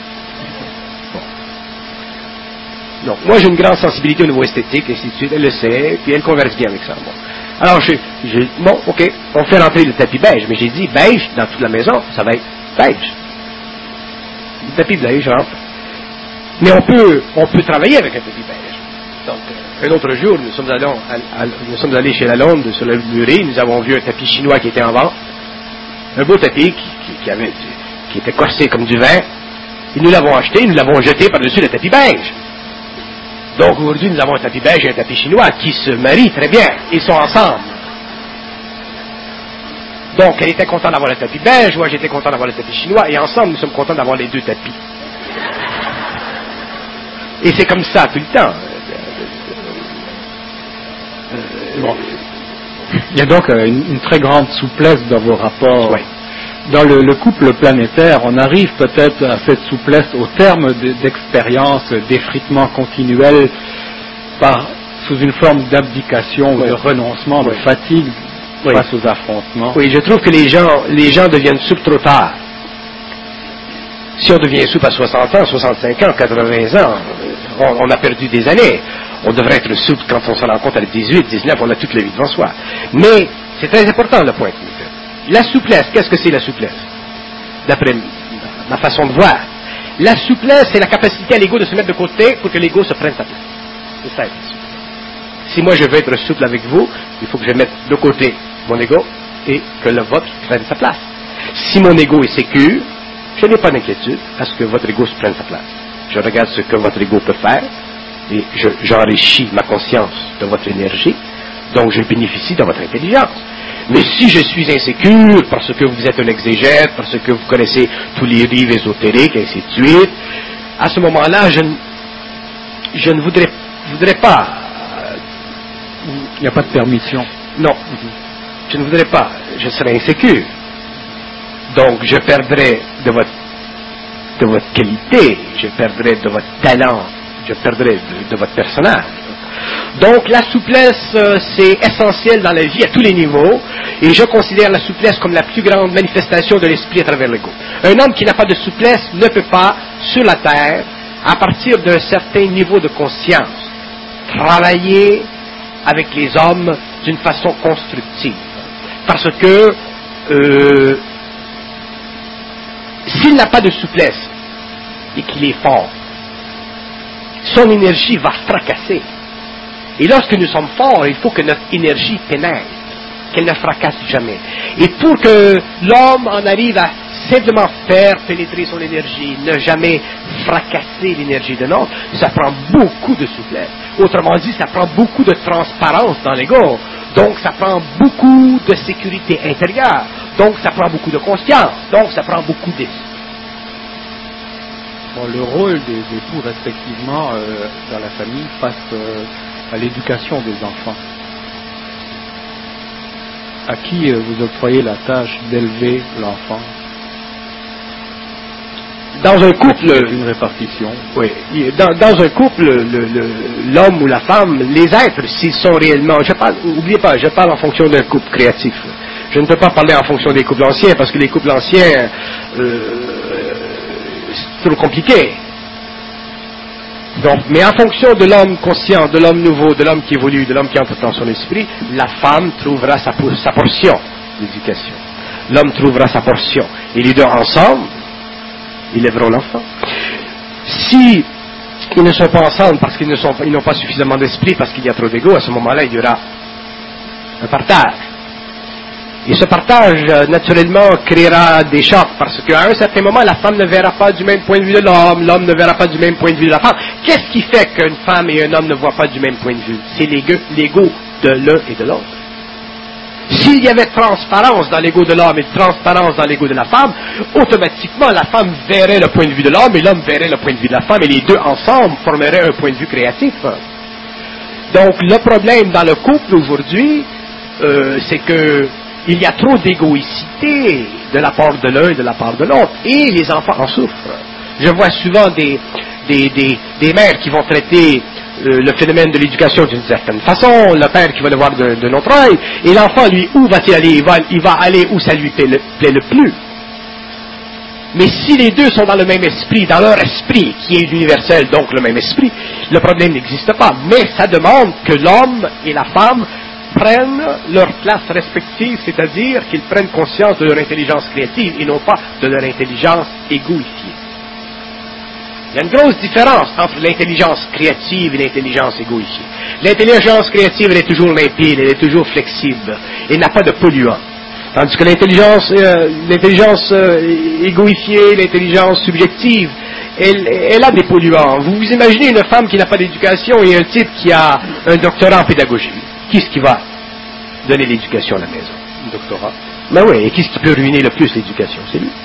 Non, moi j'ai une grande sensibilité au niveau esthétique, et ainsi de suite, elle le sait, puis elle converse bien avec ça. Bon. Alors, j'ai, j'ai, bon, ok, on fait rentrer le tapis beige, mais j'ai dit beige dans toute la maison, ça va être beige. Le tapis beige rentre. Mais on peut, on peut travailler avec un tapis beige. Donc, euh, un autre jour, nous sommes allés, à, à, nous sommes allés chez Lalonde, sur le muret, nous avons vu un tapis chinois qui était en vente, un beau tapis qui, qui, qui, avait, qui était corsé comme du vin, et nous l'avons acheté, nous l'avons jeté par-dessus le tapis beige. Donc aujourd'hui, nous avons un tapis beige et un tapis chinois qui se marient très bien. Ils sont ensemble. Donc, elle était contente d'avoir le tapis beige, moi j'étais content d'avoir le tapis chinois, et ensemble, nous sommes contents d'avoir les deux tapis. Et c'est comme ça tout le temps. Euh, bon. Il y a donc euh, une, une très grande souplesse dans vos rapports. Oui. Dans le, le couple planétaire, on arrive peut-être à cette souplesse au terme de, d'expériences, d'effritement continuel, par, sous une forme d'abdication, oui. de renoncement, oui. de fatigue oui. face aux affrontements. Oui, je trouve que les gens, les gens deviennent souples trop tard. Si on devient souple à soixante ans, soixante-cinq ans, quatre-vingts ans, on, on a perdu des années. On devrait être souple quand on se rend compte à dix-huit, dix-neuf, on a toute la vie devant soi. Mais c'est très important le point que vous faites. La souplesse, qu'est-ce que c'est la souplesse? D'après ma façon de voir, La souplesse, c'est la capacité à l'ego de se mettre de côté pour que l'ego se prenne sa place. C'est ça, être souple. Si moi je veux être souple avec vous, il faut que je mette de côté mon ego et que le vôtre prenne sa place. Si mon ego est sécure, je n'ai pas d'inquiétude à ce que votre ego se prenne sa place. Je regarde ce que votre ego peut faire et je, j'enrichis ma conscience de votre énergie, donc je bénéficie de votre intelligence. Mais si je suis insécure parce que vous êtes un exégète, parce que vous connaissez tous les livres ésotériques, et ainsi de suite, à ce moment-là, je, je ne voudrais, voudrais pas... Euh, il n'y a pas de permission. Non, je ne voudrais pas. Je serais insécure. Donc, je perdrais de votre, de votre qualité, je perdrais de votre talent, je perdrais de, de votre personnage. Donc, la souplesse, euh, c'est essentiel dans la vie à tous les niveaux, et je considère la souplesse comme la plus grande manifestation de l'esprit à travers l'ego. Un homme qui n'a pas de souplesse ne peut pas, sur la terre, à partir d'un certain niveau de conscience, travailler avec les hommes d'une façon constructive. Parce que, euh, s'il n'a pas de souplesse et qu'il est fort, son énergie va fracasser. Et lorsque nous sommes forts, il faut que notre énergie pénètre, qu'elle ne fracasse jamais. Et pour que l'homme en arrive à simplement faire pénétrer son énergie, ne jamais fracasser l'énergie de l'autre, ça prend beaucoup de souplesse. Autrement dit, ça prend beaucoup de transparence dans l'ego. Donc, ça prend beaucoup de sécurité intérieure. Donc, ça prend beaucoup de conscience. Donc, ça prend beaucoup d'esprit. Bon, le rôle des époux, respectivement, euh, dans la famille, passe euh, à l'éducation des enfants. À qui euh, vous octroyez la tâche d'élever l'enfant? Dans un couple, une répartition. Oui. Dans, dans un couple, le, le, l'homme ou la femme, les êtres, s'ils sont réellement, je parle, n'oubliez pas, je parle en fonction d'un couple créatif. Je ne peux pas parler en fonction des couples anciens, parce que les couples anciens, euh, c'est trop compliqué. Donc, mais en fonction de l'homme conscient, de l'homme nouveau, de l'homme qui évolue, de l'homme qui entre dans son esprit, la femme trouvera sa, sa portion d'éducation. L'homme trouvera sa portion. Et les deux ensemble, ils lèveront l'enfant. Si ils ne sont pas ensemble parce qu'ils ne sont, ils n'ont pas suffisamment d'esprit, parce qu'il y a trop d'ego, à ce moment-là, il y aura un partage. Et ce partage, naturellement, créera des chocs, parce qu'à un certain moment, la femme ne verra pas du même point de vue de l'homme, l'homme ne verra pas du même point de vue de la femme. Qu'est-ce qui fait qu'une femme et un homme ne voient pas du même point de vue? C'est l'ego de l'un et de l'autre. S'il y avait transparence dans l'ego de l'homme et transparence dans l'ego de la femme, automatiquement, la femme verrait le point de vue de l'homme et l'homme verrait le point de vue de la femme, et les deux ensemble formeraient un point de vue créatif. Donc, le problème dans le couple aujourd'hui, euh, c'est que il y a trop d'égoïcité de la part de l'un et de la part de l'autre, et les enfants en souffrent. Je vois souvent des, des, des, des mères qui vont traiter euh, le phénomène de l'éducation d'une certaine façon, le père qui va le voir de, de notre œil, et l'enfant, lui, où va-t-il aller? Il va, il va aller où ça lui plaît le, plaît le plus. Mais si les deux sont dans le même esprit, dans leur esprit, qui est l'universel, donc le même esprit, le problème n'existe pas. Mais ça demande que l'homme et la femme prennent leur place respective, c'est-à-dire qu'ils prennent conscience de leur intelligence créative et non pas de leur intelligence égoïfiée. Il y a une grosse différence entre l'intelligence créative et l'intelligence égoïfiée. L'intelligence créative, elle est toujours limpide, elle est toujours flexible, elle n'a pas de polluants. Tandis que l'intelligence, euh, l'intelligence euh, égoïfiée, l'intelligence subjective, elle, elle a des polluants. Vous vous imaginez une femme qui n'a pas d'éducation et un type qui a un doctorat en pédagogie. Qui est-ce qui va donner l'éducation à la maison? Un doctorat. Ben oui, et qui est-ce qui peut ruiner le plus l'éducation? C'est lui.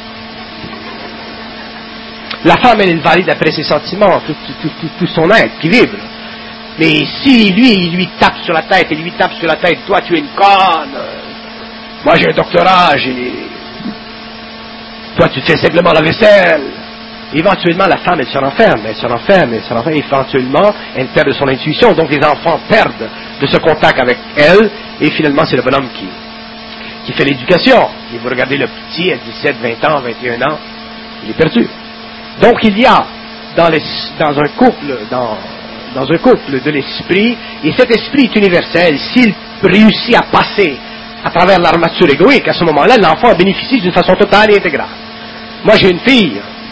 La femme, elle est valide d'après ses sentiments, tout, tout, tout, tout son être qui vibre. Mais si lui, il lui tape sur la tête, et lui tape sur la tête, toi tu es une conne, moi j'ai un doctorat, j'ai... toi tu fais simplement la vaisselle. Éventuellement, la femme, elle se renferme, elle se renferme, elle se renferme, éventuellement, elle perd de son intuition, donc les enfants perdent de ce contact avec elle, et finalement, c'est le bonhomme qui, qui fait l'éducation. Et vous regardez le petit, à dix-sept, vingt ans, vingt et un ans, il est perdu. Donc, il y a, dans, les, dans un couple, dans, dans un couple de l'esprit, et cet esprit est universel, s'il réussit à passer à travers l'armature égoïque, à ce moment-là, l'enfant bénéficie d'une façon totale et intégrale. Moi, j'ai une fille,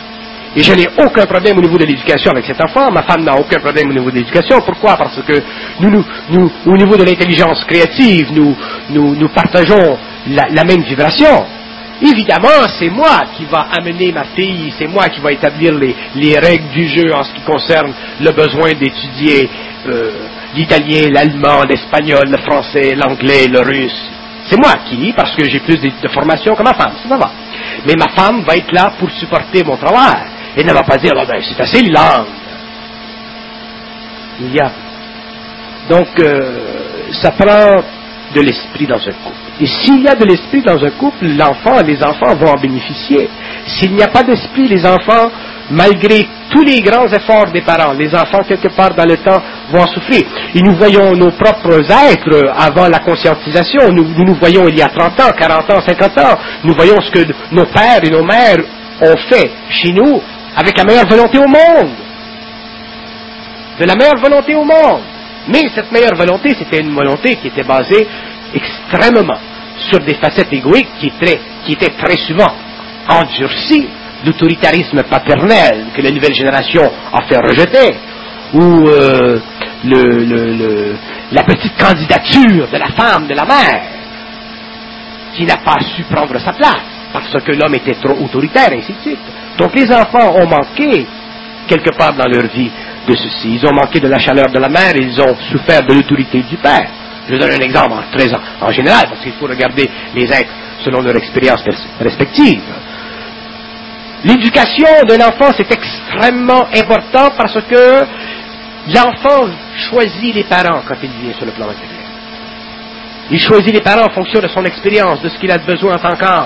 Et je n'ai aucun problème au niveau de l'éducation avec cet enfant. Ma femme n'a aucun problème au niveau de l'éducation. Pourquoi? Parce que nous, nous, nous au niveau de l'intelligence créative, nous, nous, nous partageons la, la même vibration. Évidemment, c'est moi qui va amener ma fille, c'est moi qui va établir les, les règles du jeu en ce qui concerne le besoin d'étudier euh, l'italien, l'allemand, l'espagnol, le français, l'anglais, le russe. C'est moi qui, parce que j'ai plus de, de formation que ma femme, ça va. Mais ma femme va être là pour supporter mon travail. Elle ne va pas dire, oh ben, c'est assez langue. Il y a. Donc, euh, ça prend de l'esprit dans un couple. Et s'il y a de l'esprit dans un couple, l'enfant, les enfants vont en bénéficier. S'il n'y a pas d'esprit, les enfants, malgré tous les grands efforts des parents, les enfants, quelque part dans le temps, vont en souffrir. Et nous voyons nos propres êtres avant la conscientisation. Nous, nous nous voyons il y a trente ans, quarante ans, cinquante ans. Nous voyons ce que nos pères et nos mères ont fait chez nous avec la meilleure volonté au monde. De la meilleure volonté au monde. Mais cette meilleure volonté, c'était une volonté qui était basée extrêmement sur des facettes égoïques qui étaient, qui étaient très souvent endurcies. L'autoritarisme paternel que la nouvelle génération a fait rejeter, ou euh, le, le, le, la petite candidature de la femme, de la mère, qui n'a pas su prendre sa place, parce que l'homme était trop autoritaire, et ainsi de suite. Donc les enfants ont manqué, quelque part dans leur vie, de ceci. Ils ont manqué de la chaleur de la mère, et ils ont souffert de l'autorité du père. Je donne un exemple en, très en, en général, parce qu'il faut regarder les êtres selon leur expérience respective. L'éducation d'un enfant, c'est extrêmement important parce que l'enfant choisit les parents quand il vient sur le plan matériel. Il choisit les parents en fonction de son expérience, de ce qu'il a besoin en tant qu'âme.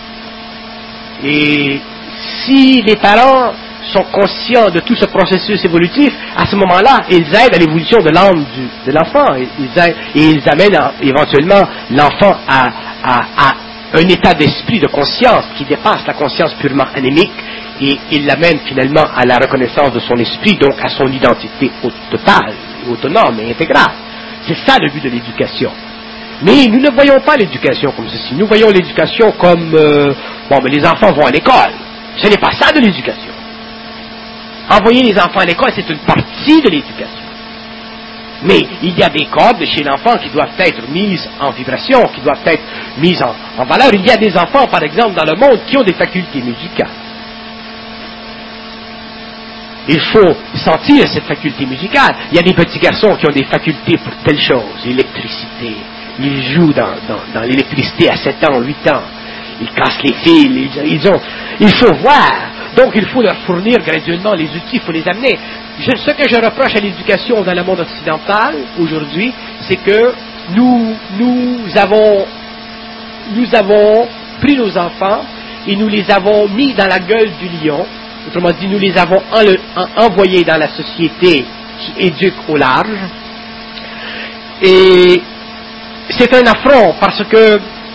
Et si les parents sont conscients de tout ce processus évolutif, à ce moment-là, ils aident à l'évolution de l'âme de l'enfant. Ils aident, et ils amènent à, éventuellement l'enfant à, à, à un état d'esprit, de conscience qui dépasse la conscience purement anémique, et il l'amène finalement à la reconnaissance de son esprit, donc à son identité totale, autonome et intégrale. C'est ça le but de l'éducation. Mais nous ne voyons pas l'éducation comme ceci. Nous voyons l'éducation comme, euh, bon, mais les enfants vont à l'école. Ce n'est pas ça de l'éducation. Envoyer les enfants à l'école, c'est une partie de l'éducation. Mais il y a des codes chez l'enfant qui doivent être mises en vibration, qui doivent être mises en, en valeur. Il y a des enfants, par exemple, dans le monde, qui ont des facultés musicales. Il faut sentir cette faculté musicale. Il y a des petits garçons qui ont des facultés pour telle chose, l'électricité. Ils jouent dans, dans, dans l'électricité à sept ans, huit ans. Ils cassent les fils. Ils, ils ont, il faut voir. Donc, il faut leur fournir graduellement les outils, il faut les amener. Je, ce que je reproche à l'éducation dans le monde occidental, aujourd'hui, c'est que nous, nous, avons, nous avons pris nos enfants et nous les avons mis dans la gueule du lion. Autrement dit, nous les avons en le, en, envoyés dans la société qui éduque au large. Et c'est un affront parce que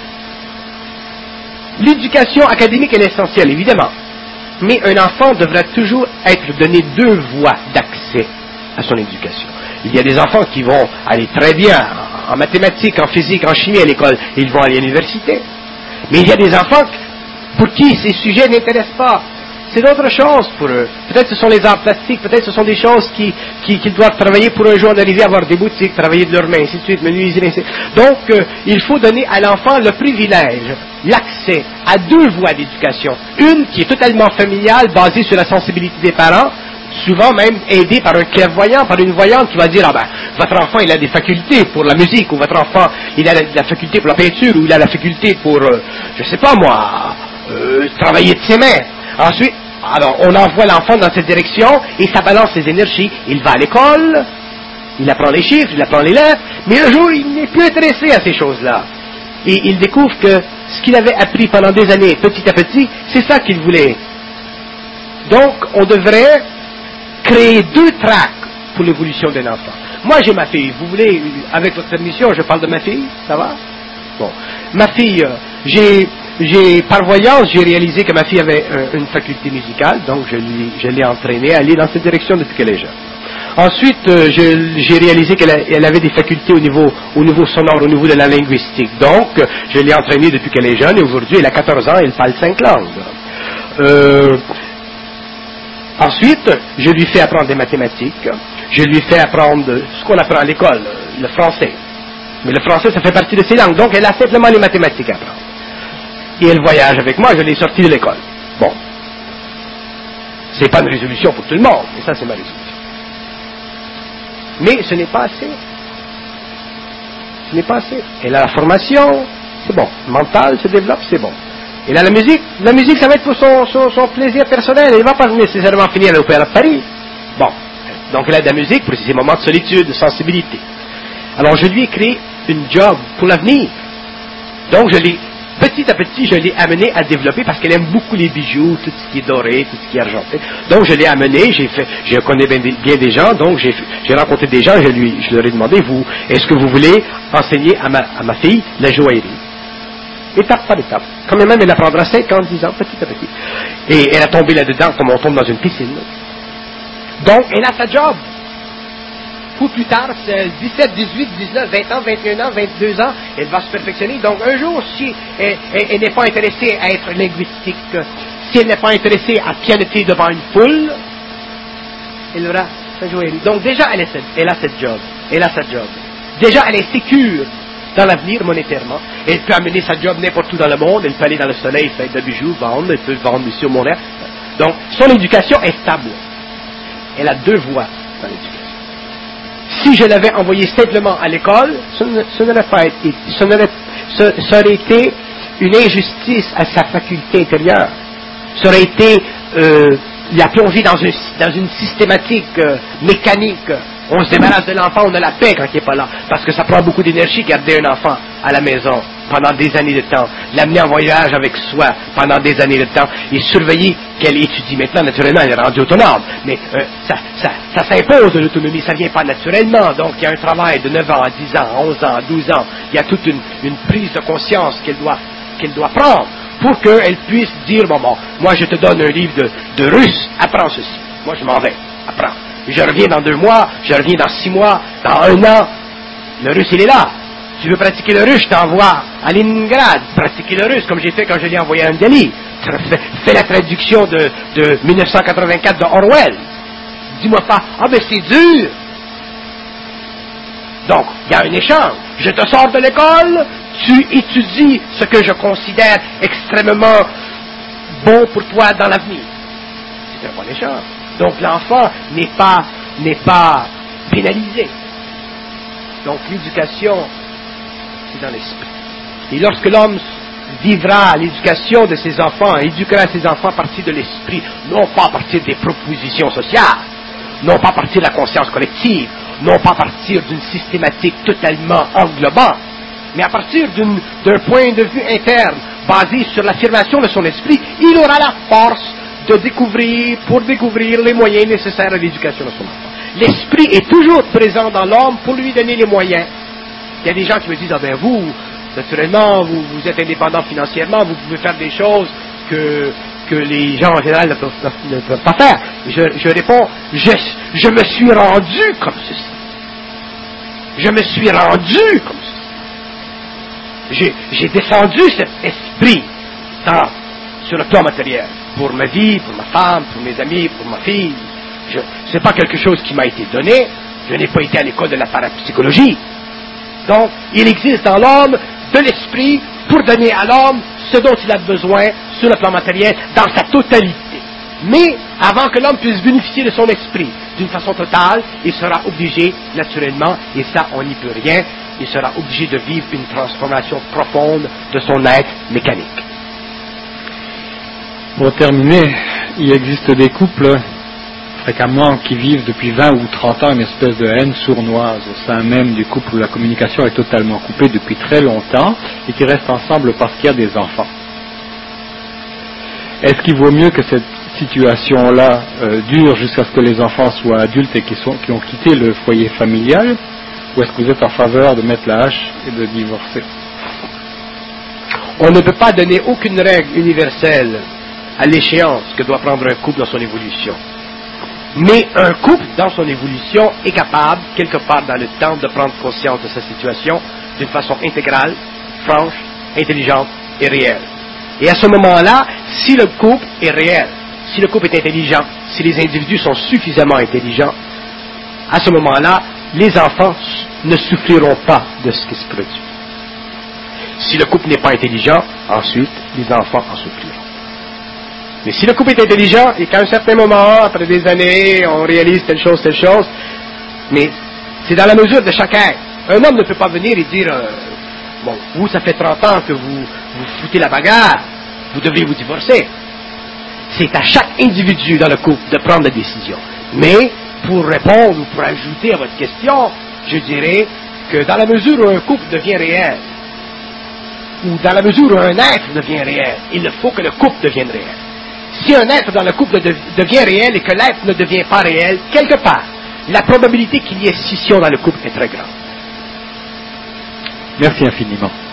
l'éducation académique est essentielle, évidemment. Mais un enfant devrait toujours être donné deux voies d'accès à son éducation. Il y a des enfants qui vont aller très bien en mathématiques, en physique, en chimie à l'école, ils vont aller à l'université. Mais il y a des enfants pour qui ces sujets n'intéressent pas. C'est d'autres choses pour eux. Peut-être ce sont les arts plastiques, peut-être ce sont des choses qui, qui, qu'ils doivent travailler pour un jour en arriver à avoir des boutiques, travailler de leurs mains, ainsi de suite, menuiserie, ainsi de suite. Donc, euh, il faut donner à l'enfant le privilège, l'accès à deux voies d'éducation. Une qui est totalement familiale, basée sur la sensibilité des parents, souvent même aidée par un clairvoyant, par une voyante qui va dire, ah ben, votre enfant, il a des facultés pour la musique, ou votre enfant, il a la, la faculté pour la peinture, ou il a la faculté pour, euh, je sais pas moi, euh, travailler de ses mains. Ensuite, alors, on envoie l'enfant dans cette direction et ça balance ses énergies. Il va à l'école, il apprend les chiffres, il apprend les lettres, mais un jour, il n'est plus intéressé à ces choses-là. Et il découvre que ce qu'il avait appris pendant des années, petit à petit, c'est ça qu'il voulait. Donc, on devrait créer deux tracks pour l'évolution d'un enfant. Moi, j'ai ma fille. Vous voulez, avec votre permission, je parle de ma fille? Ça va? Bon. Ma fille, j'ai... J'ai, par voyance, j'ai réalisé que ma fille avait euh, une faculté musicale, donc je, lui, je l'ai entraînée à aller dans cette direction depuis qu'elle est jeune. Ensuite, euh, je, j'ai réalisé qu'elle a, elle avait des facultés au niveau, au niveau sonore, au niveau de la linguistique. Donc, je l'ai entraînée depuis qu'elle est jeune, et aujourd'hui, elle a quatorze ans, et elle parle cinq langues. Euh, Ensuite, je lui fais apprendre des mathématiques, je lui fais apprendre ce qu'on apprend à l'école, le français. Mais le français, ça fait partie de ses langues, donc elle a simplement les mathématiques à apprendre. Et elle voyage avec moi, je l'ai sortie de l'école. Bon. C'est pas une résolution pour tout le monde, mais ça c'est ma résolution. Mais ce n'est pas assez. Ce n'est pas assez. Elle a la formation, c'est bon. Mental se développe, c'est bon. Elle a la musique, la musique ça va être pour son, son, son plaisir personnel, elle ne va pas nécessairement finir à l'Opéra de Paris. Bon. Donc elle a de la musique pour ses moments de solitude, de sensibilité. Alors je lui ai créé une job pour l'avenir. Donc je l'ai, petit à petit, je l'ai amené à développer parce qu'elle aime beaucoup les bijoux, tout ce qui est doré, tout ce qui est argenté. Donc je l'ai amené, j'ai fait, je connais bien des, bien des gens, donc j'ai, j'ai rencontré des gens, je, lui, je leur ai demandé, vous, est-ce que vous voulez enseigner à ma, à ma fille la joaillerie? Étape par étape. Quand même, elle apprendra cinq ans, dix ans, petit à petit. Et elle a tombé là-dedans comme on tombe dans une piscine. Donc, elle a sa job. Pour plus tard, c'est dix-sept, dix-huit, dix-neuf, vingt ans, vingt et un ans, vingt-deux ans, elle va se perfectionner. Donc, un jour, si elle, elle, elle n'est pas intéressée à être linguistique, si elle n'est pas intéressée à pianoter devant une foule, elle aura sa joaillerie. Donc, déjà, elle, est, elle a cette job. Elle a sa job. Déjà, elle est sécure dans l'avenir monétairement. Elle peut amener sa job n'importe où dans le monde. Elle peut aller dans le soleil, faire des bijoux, vendre. Elle peut vendre ici au Montréal. Donc, son éducation est stable. Elle a deux voies dans l'éducation. Si je l'avais envoyée simplement à l'école, ce, ne, ce n'aurait pas été, ce, n'aurait, ce, ça aurait été une injustice à sa faculté intérieure. Ça aurait été euh, la plonger dans une, dans une systématique euh, mécanique. On se débarrasse de l'enfant, on a la paix quand il n'est pas là. Parce que ça prend beaucoup d'énergie garder un enfant à la maison pendant des années de temps. L'amener en voyage avec soi pendant des années de temps. Et surveiller qu'elle étudie. Maintenant, naturellement, elle est rendue autonome. Mais euh, ça, ça, ça s'impose de l'autonomie. Ça ne vient pas naturellement. Donc, il y a un travail de neuf ans à dix ans, à onze ans, à douze ans. Il y a toute une, une prise de conscience qu'elle doit, qu'elle doit prendre pour qu'elle puisse dire, bon, bon, moi je te donne un livre de, de russe, apprends ceci. Moi, je m'en vais, apprends. Je reviens dans deux mois, je reviens dans six mois, dans un an. Le russe, il est là. Tu veux pratiquer le russe, je t'envoie à Leningrad. Pratiquer le russe, comme j'ai fait quand je l'ai envoyé à Delhi. Fais, fais la traduction de, de mille neuf cent quatre-vingt-quatre de Orwell. Dis-moi pas, ah ben c'est dur. Donc, il y a un échange. Je te sors de l'école, tu étudies ce que je considère extrêmement bon pour toi dans l'avenir. C'est un bon échange. Donc l'enfant n'est pas, n'est pas pénalisé. Donc l'éducation, c'est dans l'esprit. Et lorsque l'homme vivra l'éducation de ses enfants, éduquera ses enfants à partir de l'esprit, non pas à partir des propositions sociales, non pas à partir de la conscience collective, non pas à partir d'une systématique totalement englobante, mais à partir d'une, d'un point de vue interne, basé sur l'affirmation de son esprit, il aura la force de découvrir, pour découvrir les moyens nécessaires à l'éducation de son enfant. L'esprit est toujours présent dans l'homme pour lui donner les moyens. Il y a des gens qui me disent, ah ben vous, naturellement, vous, vous êtes indépendant financièrement, vous pouvez faire des choses que, que les gens en général ne peuvent, ne peuvent pas faire. Je, je réponds, je, je me suis rendu comme ceci. Je me suis rendu comme ceci. J'ai, j'ai descendu cet esprit dans, sur le plan matériel. Pour ma vie, pour ma femme, pour mes amis, pour ma fille. Ce n'est pas quelque chose qui m'a été donné. Je n'ai pas été à l'école de la parapsychologie. Donc, il existe dans l'homme de l'esprit pour donner à l'homme ce dont il a besoin sur le plan matériel dans sa totalité. Mais, avant que l'homme puisse bénéficier de son esprit d'une façon totale, il sera obligé, naturellement, et ça, on n'y peut rien, il sera obligé de vivre une transformation profonde de son être mécanique. Pour terminer, il existe des couples fréquemment qui vivent depuis vingt ou trente ans une espèce de haine sournoise au sein même du couple où la communication est totalement coupée depuis très longtemps et qui restent ensemble parce qu'il y a des enfants. Est-ce qu'il vaut mieux que cette situation-là euh, dure jusqu'à ce que les enfants soient adultes et qui, sont, qui ont quitté le foyer familial, ou est-ce que vous êtes en faveur de mettre la hache et de divorcer? On ne peut pas donner aucune règle universelle à l'échéance que doit prendre un couple dans son évolution. Mais un couple, dans son évolution, est capable, quelque part dans le temps, de prendre conscience de sa situation d'une façon intégrale, franche, intelligente et réelle. Et à ce moment-là, si le couple est réel, si le couple est intelligent, si les individus sont suffisamment intelligents, à ce moment-là, les enfants ne souffriront pas de ce qui se produit. Si le couple n'est pas intelligent, ensuite, les enfants en souffriront. Mais si le couple est intelligent et qu'à un certain moment, après des années, on réalise telle chose, telle chose, mais c'est dans la mesure de chaque être. Un homme ne peut pas venir et dire, euh, bon, vous, ça fait trente ans que vous, vous foutez la bagarre, vous devez vous divorcer. C'est à chaque individu dans le couple de prendre la décision. Mais, pour répondre ou pour ajouter à votre question, je dirais que dans la mesure où un couple devient réel, ou dans la mesure où un être devient réel, il faut que le couple devienne réel. Si un être dans le couple de, devient réel et que l'être ne devient pas réel, quelque part, la probabilité qu'il y ait scission dans le couple est très grande. Merci infiniment.